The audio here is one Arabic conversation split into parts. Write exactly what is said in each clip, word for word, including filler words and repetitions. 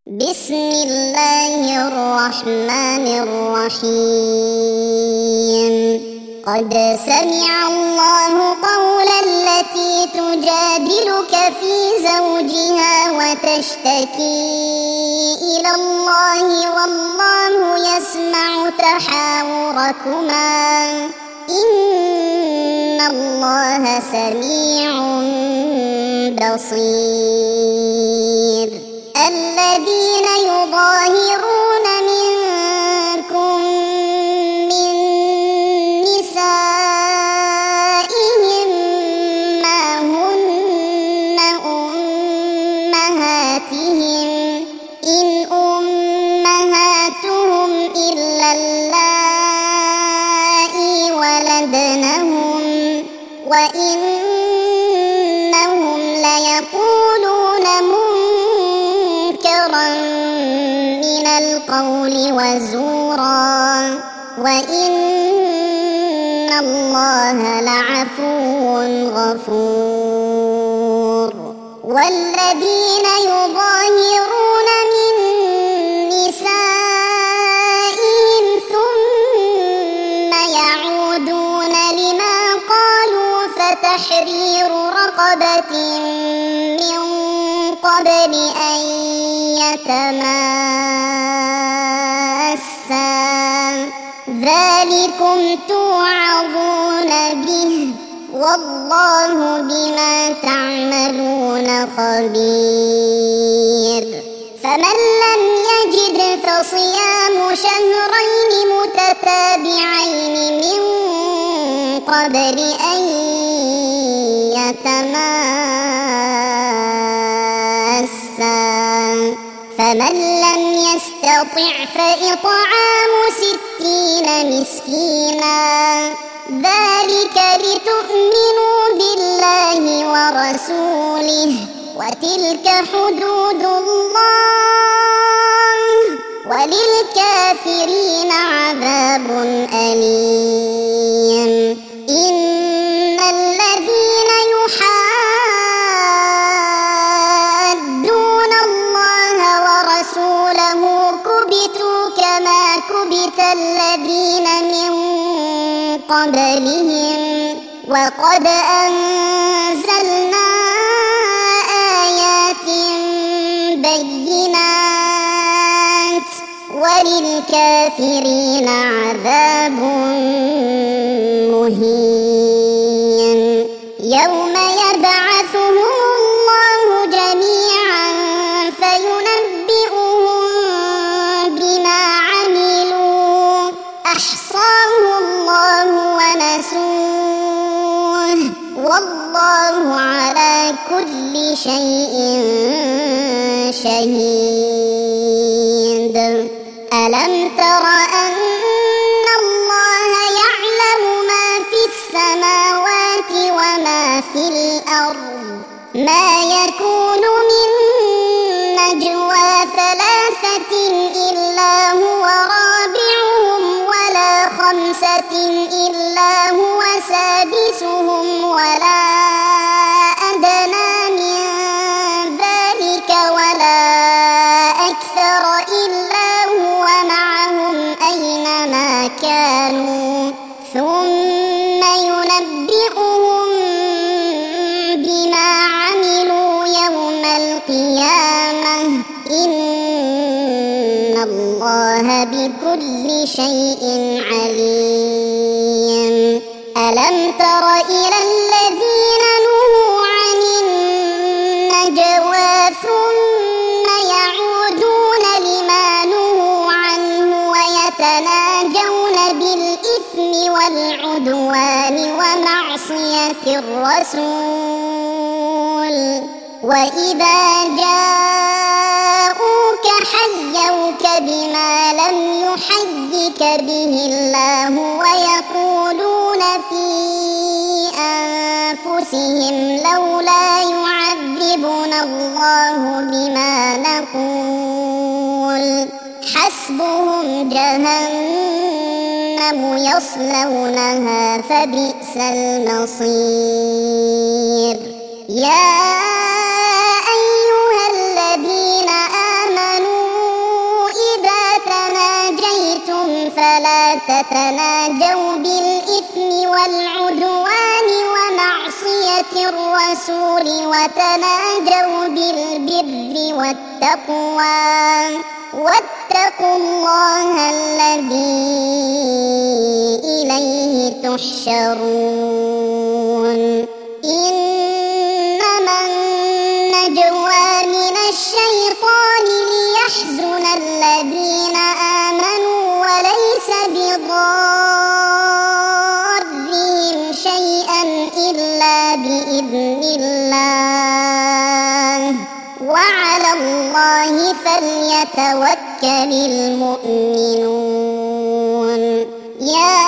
بسم الله الرحمن الرحيم. قد سمع الله قول التي تجادلك في زوجها وتشتكي إلى الله والله يسمع تحاوركما إن الله سميع بصير. الذين يظاهرون منكم من نسائهم ما هن أمهاتهم إن أمهاتهم إلا اللائي ولدنهم وإنهم ليقولون من القول وزورا وإن الله لعفو غفور. والذين يظاهرون من نسائهم ثم يعودون لما قالوا فتحرير رقبة من قبل أن يتماسا ذلكم توعظون به والله بما تعملون خبير. فمن لم يجد فصيام شهرين متتابعين من قبل أن يتماسا فمن لم يستطع فإطعام ستين مسكينا ذلك لتؤمنوا بالله ورسوله وتلك حدود الله وللكافرين عذاب أليم. إن الذين يحادون الله ورسوله كبتوا كما كبت الذين من قبلهم وقد أنزلنا آيات بينات وللكافرين عذاب مهين. يوم يبعثهم الله جميعا فينبئهم بما عملوا أحصاه الله ونسوه والله على كل شيء شهيد. ألم تر أن الله يعلم ما في السماوات وما في الأرض ما يكون من نجوى ثلاثة إلا هو رابعهم ولا خمسة إلا هو سادسهم ولا أدنى من ذلك ولا أكثر إلا هو معهم أينما كانوا ثم ينبئهم بما عملوا يوم القيامة إن الله بكل شيء عليم. ألم تر إلى الذين نهوا عن النجوى ثم يعودون لما نهوا عنه ويتناجون بالإثم والعدوان ومعصية الرسول وإذا جاءوك حيوك بما لم يحيك به الله ويقولون في أنفسهم لولا يعذبنا الله بما نقول حسبهم جهنم يصلونها فبئس المصير. يا أيها الذين آمنوا تتناجوا بالإثم والعدوان ومعصية الرسول وتناجوا بالبر والتقوى واتقوا الله الذي إليه تحشرون إنما النجوى من الشيطان ليحزن الذين آمنوا وليس بضارهم شيئا إلا بإذن الله وعلى الله فليتوكل المؤمنون يا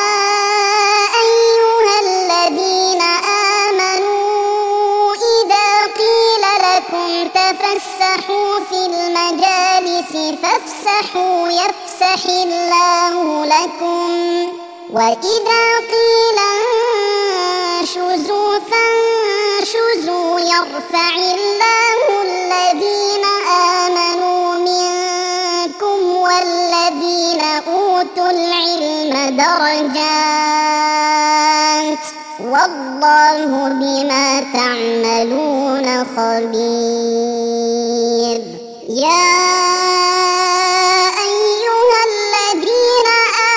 أيها الذين آمنوا إذا قيل لكم تفسحوا في المجالس فافسحوا يفسح الله لكم وإذا قيل انشزوا فانشزوا يرفع الله الذين آمنوا منكم والذين أوتوا العلم درجات والله بما تعملون خبير يا أيها الذين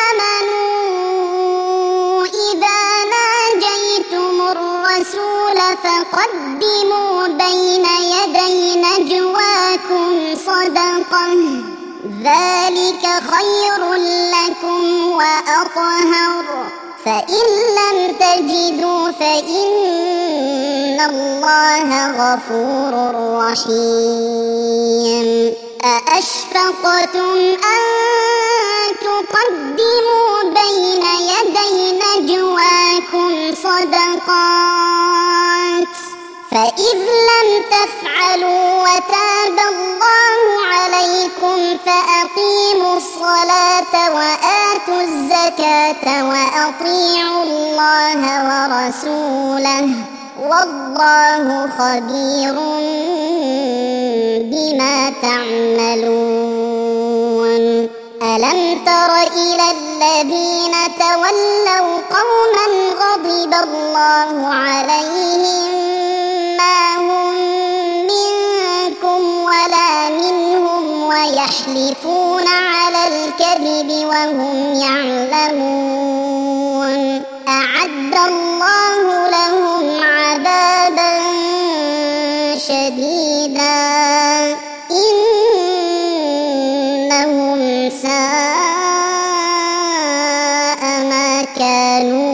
آمنوا إذا ناجيتم الرسول فقدموا بين يدي نجواكم صدقة ذلك خير لكم وأطهر فإن لم تجدوا فإن الله غفور رحيم أأشفقتم أن تقدموا بين يدي نجواكم صدقات فإذ لم تفعلوا وتاب الله عليكم فأقيموا الصلاة وآتوا الزكاة وأطيعوا الله ورسوله والله خبير بما تعملون ألم تر إلى الذين تولوا قوما غضب الله عليهم ما هم منكم ولا منهم ويحلفون على الكذب وهم يعلمون أعد الله لهم عذابا شديدا إنهم ساء ما كانوا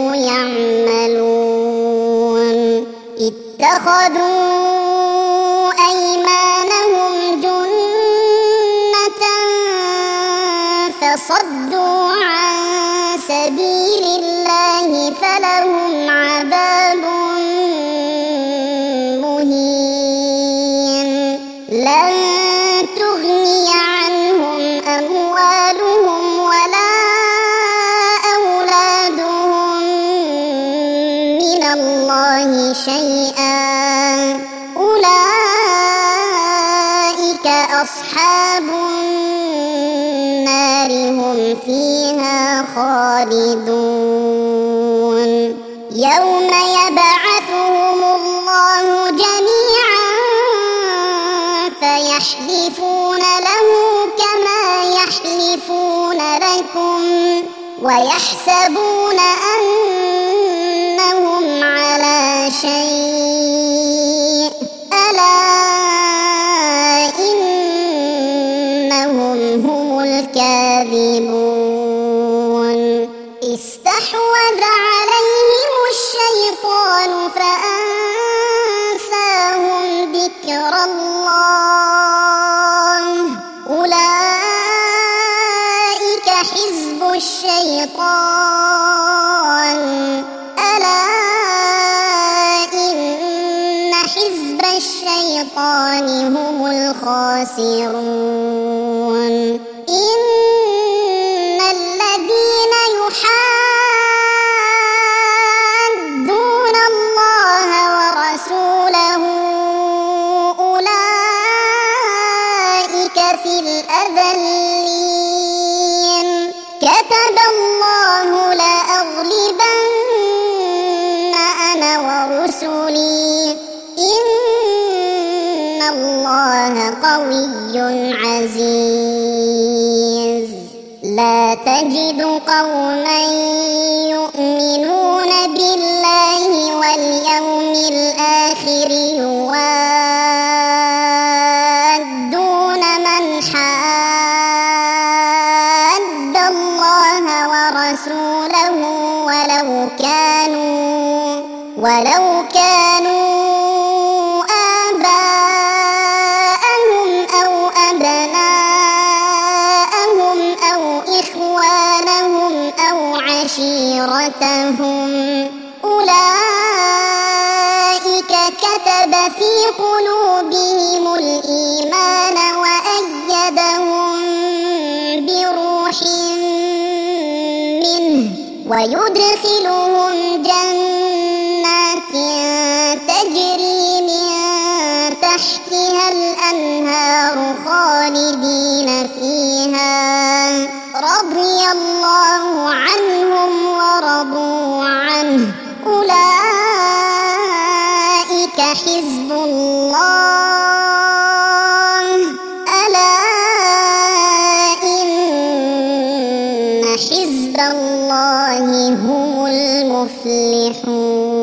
يعملون اتخذوا أيمانهم جنة فصدوا عن سبيل الله فلهم عذاب مهين لن تغني عنهم أموالهم ولا أولادهم من الله شيئا أولئك أصحاب النار هم فيها خالدون يوم يبعثهم الله جميعا فيحلفون له كما يحلفون لكم ويحسبون أنهم على شيء ألا إنهم هم الكاذبون استحوذ عليهم الشيطان فأنساهم ذكر الله أولئك حزب الشيطان ألا إن حزب الشيطان هم الخاسرون إن الذين يحادون الله ورسوله أولئك في الأذلين كتب الله عزيز. لا تجد قوما يؤمنون بالله واليوم الآخر يوادون من حاد الله ورسوله ولو كانوا ولو كانوا آباءهم أو أبناءهم أو إخوانهم أو عشيرتهم أولئك كتب في قلوبهم الإيمان وأيدهم بروح منه ويدخلهم جنات تجري من تحتها الأنهار خالدين فيها رضي الله عنهم ورضوا عنه أولئك حزب الله ألا إن حزب الله هم المفلحون.